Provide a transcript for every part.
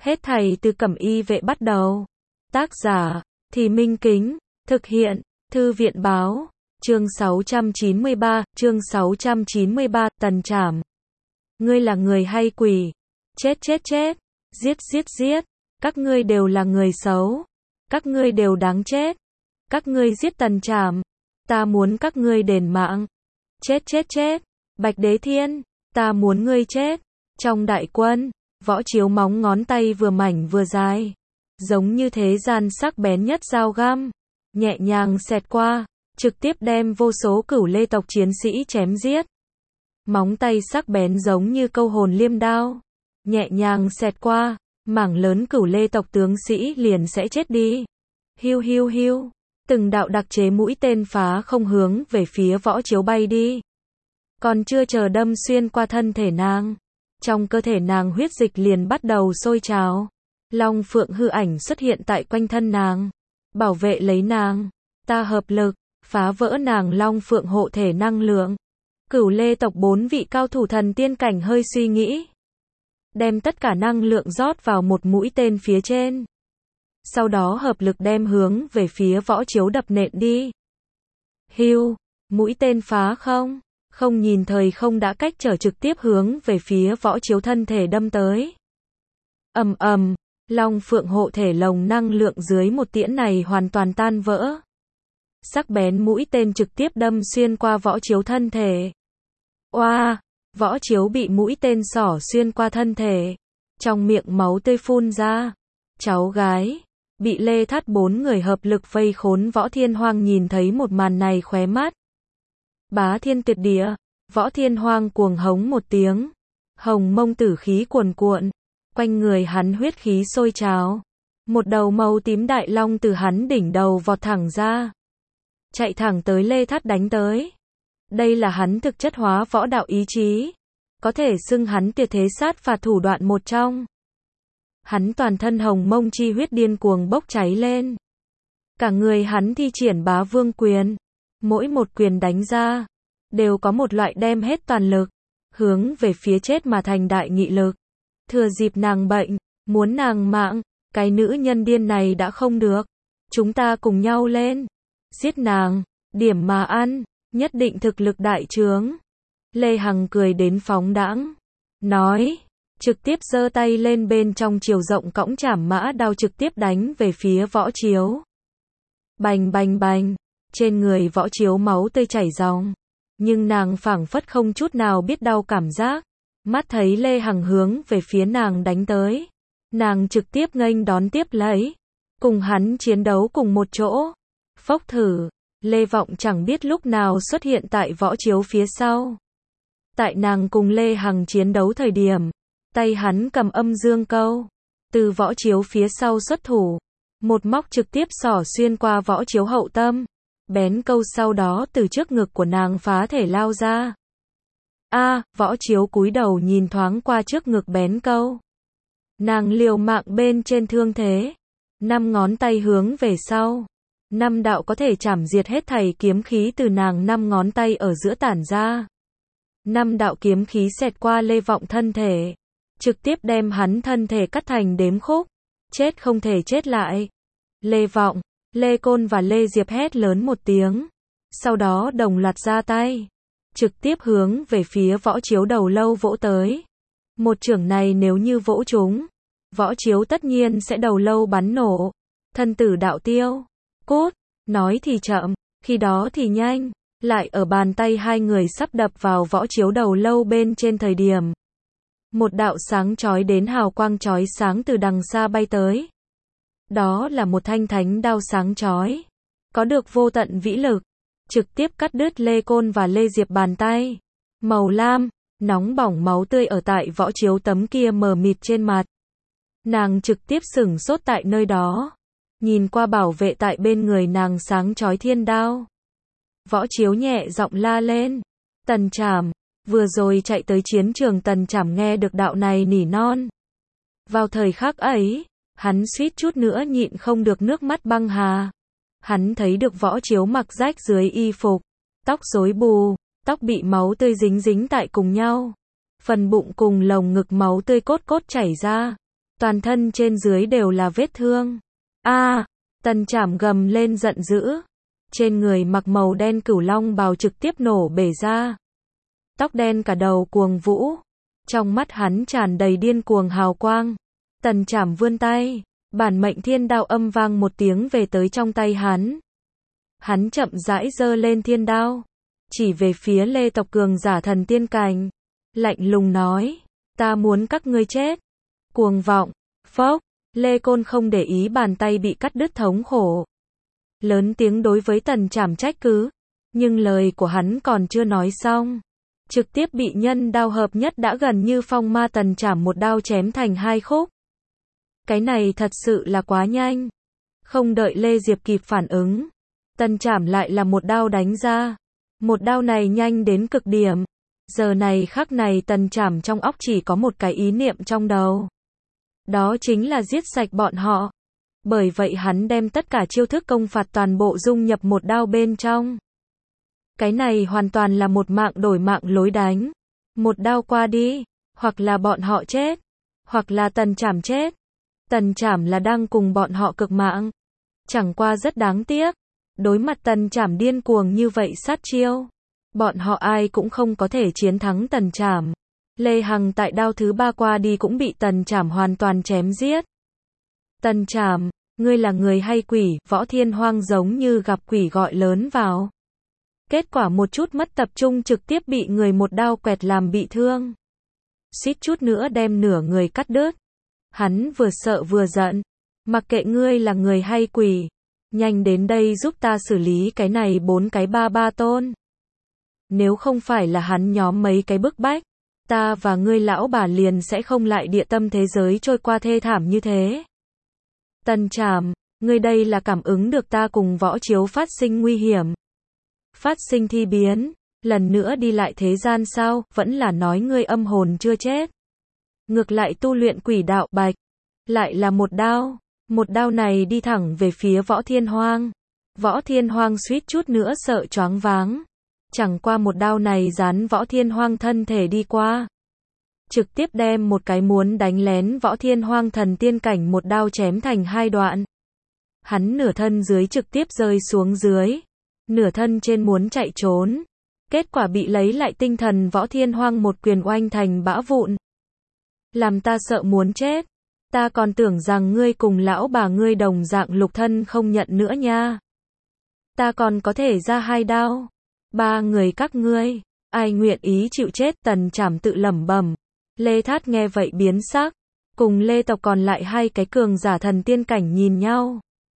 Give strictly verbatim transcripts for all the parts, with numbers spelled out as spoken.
Hết thảy từ Cẩm Y Vệ bắt đầu. Tác giả, Thì Minh Kính, thực hiện, Thư viện Báo, chương sáu trăm chín mươi ba, chương sáu trăm chín mươi ba, Tần Trảm. Ngươi là người hay quỷ? Chết chết chết, giết giết giết, các ngươi đều là người xấu, các ngươi đều đáng chết, các ngươi giết Tần Trảm, ta muốn các ngươi đền mạng. Chết chết chết, Bạch Đế Thiên, ta muốn ngươi chết. Trong đại quân, Võ Chiếu móng ngón tay vừa mảnh vừa dài, giống như thế gian sắc bén nhất dao găm, nhẹ nhàng xẹt qua, trực tiếp đem vô số Cửu Lê tộc chiến sĩ chém giết. Móng tay sắc bén giống như câu hồn liêm đao, nhẹ nhàng xẹt qua, mảng lớn Cửu Lê tộc tướng sĩ liền sẽ chết đi. Hiu hiu hiu, từng đạo đặc chế mũi tên phá không hướng về phía Võ Chiếu bay đi. Còn chưa chờ đâm xuyên qua thân thể nàng, trong cơ thể nàng huyết dịch liền bắt đầu sôi trào. Long Phượng hư ảnh xuất hiện tại quanh thân nàng, bảo vệ lấy nàng. Ta hợp lực, phá vỡ nàng Long Phượng hộ thể năng lượng. Cửu Lê tộc bốn vị cao thủ thần tiên cảnh hơi suy nghĩ, đem tất cả năng lượng rót vào một mũi tên phía trên. Sau đó hợp lực đem hướng về phía Võ Chiếu đập nện đi. Hiu, mũi tên phá không, không nhìn thời không đã cách trở trực tiếp hướng về phía Võ Chiếu thân thể đâm tới. Ầm ầm, Long Phượng hộ thể lồng năng lượng dưới một tiễn này hoàn toàn tan vỡ. Sắc bén mũi tên trực tiếp đâm xuyên qua Võ Chiếu thân thể. Oa, Võ Chiếu bị mũi tên xỏ xuyên qua thân thể, trong miệng máu tươi phun ra. Cháu gái, bị Lê Thát bốn người hợp lực vây khốn. Võ Thiên Hoang nhìn thấy một màn này khóe mắt. Bá thiên tuyệt địa, Võ Thiên Hoang cuồng hống một tiếng, hồng mông tử khí cuồn cuộn, quanh người hắn huyết khí sôi trào. Một đầu màu tím đại long từ hắn đỉnh đầu vọt thẳng ra, chạy thẳng tới Lê Thát đánh tới. Đây là hắn thực chất hóa võ đạo ý chí, có thể xưng hắn tuyệt thế sát phạt thủ đoạn một trong. Hắn toàn thân hồng mông chi huyết điên cuồng bốc cháy lên. Cả người hắn thi triển bá vương quyền, mỗi một quyền đánh ra, đều có một loại đem hết toàn lực, hướng về phía chết mà thành đại nghị lực. Thừa dịp nàng bệnh, muốn nàng mạng, cái nữ nhân điên này đã không được. Chúng ta cùng nhau lên, giết nàng, điểm mà ăn, nhất định thực lực đại trướng. Lê Hằng cười đến phóng đãng, nói, trực tiếp giơ tay lên bên trong chiều rộng cõng trảm mã đao trực tiếp đánh về phía Võ Chiếu. Bành bành bành, trên người Võ Chiếu máu tươi chảy ròng, nhưng nàng phảng phất không chút nào biết đau cảm giác. Mắt thấy Lê Hằng hướng về phía nàng đánh tới, nàng trực tiếp nghênh đón tiếp lấy, cùng hắn chiến đấu cùng một chỗ. Phốc thử, Lê Vọng chẳng biết lúc nào xuất hiện tại Võ Chiếu phía sau. Tại nàng cùng Lê Hằng chiến đấu thời điểm, tay hắn cầm âm dương câu, từ Võ Chiếu phía sau xuất thủ, một móc trực tiếp xỏ xuyên qua Võ Chiếu hậu tâm, bén câu sau đó từ trước ngực của nàng phá thể lao ra. A, à, Võ Chiếu cúi đầu nhìn thoáng qua trước ngực bén câu. Nàng liều mạng bên trên thương thế, năm ngón tay hướng về sau, năm đạo có thể chảm diệt hết thảy kiếm khí từ nàng năm ngón tay ở giữa tản ra. Năm đạo kiếm khí xẹt qua Lê Vọng thân thể, trực tiếp đem hắn thân thể cắt thành đếm khúc, chết không thể chết lại. Lê Vọng, Lê Côn và Lê Diệp hét lớn một tiếng, sau đó đồng loạt ra tay, trực tiếp hướng về phía Võ Chiếu đầu lâu vỗ tới. Một chưởng này nếu như vỗ trúng, Võ Chiếu tất nhiên sẽ đầu lâu bắn nổ, thân tử đạo tiêu. Cốt, nói thì chậm, khi đó thì nhanh, lại ở bàn tay hai người sắp đập vào Võ Chiếu đầu lâu bên trên thời điểm. Một đạo sáng chói đến hào quang chói sáng từ đằng xa bay tới. Đó là một thanh thánh đao sáng chói, có được vô tận vĩ lực, trực tiếp cắt đứt Lê Côn và Lê Diệp bàn tay. Màu lam, nóng bỏng máu tươi ở tại Võ Chiếu tấm kia mờ mịt trên mặt. Nàng trực tiếp sửng sốt tại nơi đó, nhìn qua bảo vệ tại bên người nàng sáng chói thiên đao. Võ Chiếu nhẹ giọng la lên, Tần Trảm. Vừa rồi chạy tới chiến trường Tần Trảm nghe được đạo này nỉ non. Vào thời khắc ấy, hắn suýt chút nữa nhịn không được nước mắt băng hà. Hắn thấy được Võ Chiếu mặc rách dưới y phục, tóc rối bù, tóc bị máu tươi dính dính tại cùng nhau. Phần bụng cùng lồng ngực máu tươi cốt cốt chảy ra, toàn thân trên dưới đều là vết thương. A, Tần Trảm gầm lên giận dữ. Trên người mặc màu đen cửu long bào trực tiếp nổ bể ra. Tóc đen cả đầu cuồng vũ. Trong mắt hắn tràn đầy điên cuồng hào quang. Tần Trảm vươn tay, bản mệnh thiên đao âm vang một tiếng về tới trong tay hắn. Hắn chậm rãi giơ lên thiên đao, chỉ về phía Lê tộc cường giả thần tiên cảnh, lạnh lùng nói, ta muốn các ngươi chết. Cuồng vọng, phốc, Lê Côn không để ý bàn tay bị cắt đứt thống khổ. Lớn tiếng đối với Tần Trảm trách cứ, nhưng lời của hắn còn chưa nói xong. Trực tiếp bị nhân đao hợp nhất đã gần như phong ma Tần Trảm một đao chém thành hai khúc. Cái này thật sự là quá nhanh. Không đợi Lê Diệp kịp phản ứng, Tần Trảm lại là một đao đánh ra. Một đao này nhanh đến cực điểm. Giờ này khắc này Tần Trảm trong óc chỉ có một cái ý niệm trong đầu. Đó chính là giết sạch bọn họ. Bởi vậy hắn đem tất cả chiêu thức công phạt toàn bộ dung nhập một đao bên trong. Cái này hoàn toàn là một mạng đổi mạng lối đánh. Một đao qua đi, hoặc là bọn họ chết, hoặc là Tần Trảm chết. Tần Trảm là đang cùng bọn họ cực mạng. Chẳng qua rất đáng tiếc. Đối mặt Tần Trảm điên cuồng như vậy sát chiêu, bọn họ ai cũng không có thể chiến thắng Tần Trảm. Lê Hằng tại đao thứ ba qua đi cũng bị Tần Trảm hoàn toàn chém giết. Tần Trảm, ngươi là người hay quỷ? Võ Thiên Hoang giống như gặp quỷ gọi lớn vào. Kết quả một chút mất tập trung trực tiếp bị người một đao quẹt làm bị thương. Suýt chút nữa đem nửa người cắt đứt. Hắn vừa sợ vừa giận. Mặc kệ ngươi là người hay quỷ, nhanh đến đây giúp ta xử lý cái này bốn cái ba ba tôn. Nếu không phải là hắn nhóm mấy cái bức bách, ta và ngươi lão bà liền sẽ không lại địa tâm thế giới trôi qua thê thảm như thế. Tần Trảm, ngươi đây là cảm ứng được ta cùng Võ Chiếu phát sinh nguy hiểm, phát sinh thi biến, lần nữa đi lại thế gian sao? Vẫn là nói ngươi âm hồn chưa chết, ngược lại tu luyện quỷ đạo? Bạch, lại là một đao. Một đao này đi thẳng về phía Võ Thiên Hoang. Võ Thiên Hoang suýt chút nữa sợ choáng váng. Chẳng qua một đao này dán Võ Thiên Hoang thân thể đi qua, trực tiếp đem một cái muốn đánh lén Võ Thiên Hoang thần tiên cảnh một đao chém thành hai đoạn. Hắn nửa thân dưới trực tiếp rơi xuống dưới, nửa thân trên muốn chạy trốn. Kết quả bị lấy lại tinh thần Võ Thiên Hoang một quyền oanh thành bã vụn. Làm ta sợ muốn chết. Ta còn tưởng rằng ngươi cùng lão bà ngươi đồng dạng lục thân không nhận nữa nha. Ta còn có thể ra hai đao. Ba người các ngươi, ai nguyện ý chịu chết? Tần Trảm tự lẩm bẩm. Lê Thát nghe vậy biến sắc. Cùng Lê tộc còn lại hai cái cường giả thần tiên cảnh nhìn nhau.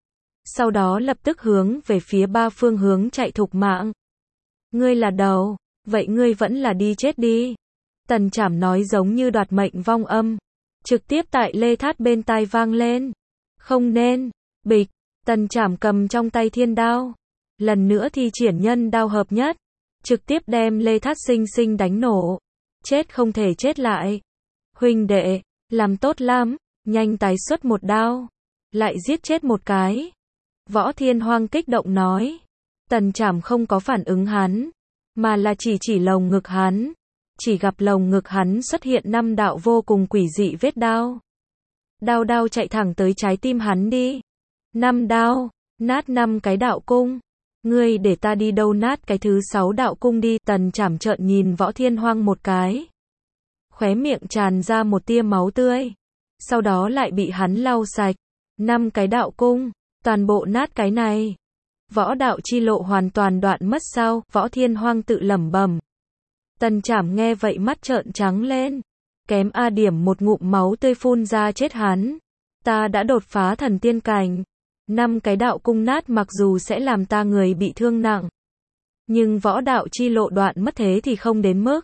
Sau đó lập tức hướng về phía ba phương hướng chạy thục mạng. Ngươi là đầu, vậy ngươi vẫn là đi chết đi. Tần Trảm nói giống như đoạt mệnh vong âm. Trực tiếp tại Lê Thát bên tai vang lên. Không nên. Bịch. Tần Trảm cầm trong tay thiên đao. Lần nữa thi triển nhân đao hợp nhất. Trực tiếp đem Lê Thát sinh sinh đánh nổ. Chết không thể chết lại. Huynh đệ, làm tốt lắm. Nhanh tái xuất một đao. Lại giết chết một cái. Võ Thiên Hoang kích động nói. Tần Trảm không có phản ứng hắn, mà là chỉ chỉ lồng ngực hắn. Chỉ gặp lồng ngực hắn xuất hiện năm đạo vô cùng quỷ dị vết đao. Đao đao chạy thẳng tới trái tim hắn đi. Năm đao, nát năm cái đạo cung. Ngươi để ta đi đâu nát cái thứ sáu đạo cung đi? Tần Trảm trợn nhìn Võ Thiên Hoang một cái. Khóe miệng tràn ra một tia máu tươi. Sau đó lại bị hắn lau sạch. Năm cái đạo cung, toàn bộ nát cái này. Võ đạo chi lộ hoàn toàn đoạn mất sao? Võ Thiên Hoang tự lẩm bẩm. Tần Trảm nghe vậy mắt trợn trắng lên. Kém a điểm một ngụm máu tươi phun ra chết hắn. Ta đã đột phá thần tiên cảnh. Năm cái đạo cung nát mặc dù sẽ làm ta người bị thương nặng, nhưng võ đạo chi lộ đoạn mất thế thì không đến mức.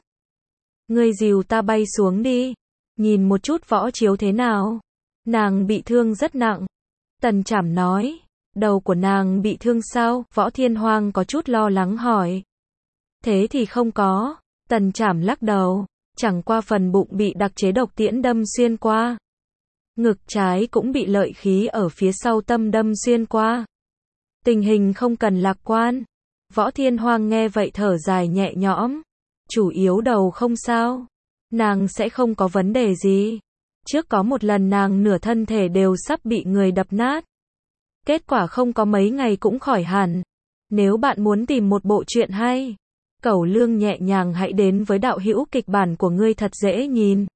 Ngươi dìu ta bay xuống đi. Nhìn một chút Võ Chiếu thế nào. Nàng bị thương rất nặng. Tần Trảm nói. Đầu của nàng bị thương sao? Võ Thiên Hoang có chút lo lắng hỏi. Thế thì không có. Tần Trảm lắc đầu. Chẳng qua phần bụng bị đặc chế độc tiễn đâm xuyên qua. Ngực trái cũng bị lợi khí ở phía sau tâm đâm xuyên qua. Tình hình không cần lạc quan. Võ Thiên Hoang nghe vậy thở dài nhẹ nhõm. Chủ yếu đầu không sao. Nàng sẽ không có vấn đề gì. Trước có một lần nàng nửa thân thể đều sắp bị người đập nát. Kết quả không có mấy ngày cũng khỏi hẳn. Nếu bạn muốn tìm một bộ truyện hay, cẩu lương nhẹ nhàng hãy đến với đạo hữu kịch bản của ngươi thật dễ nhìn.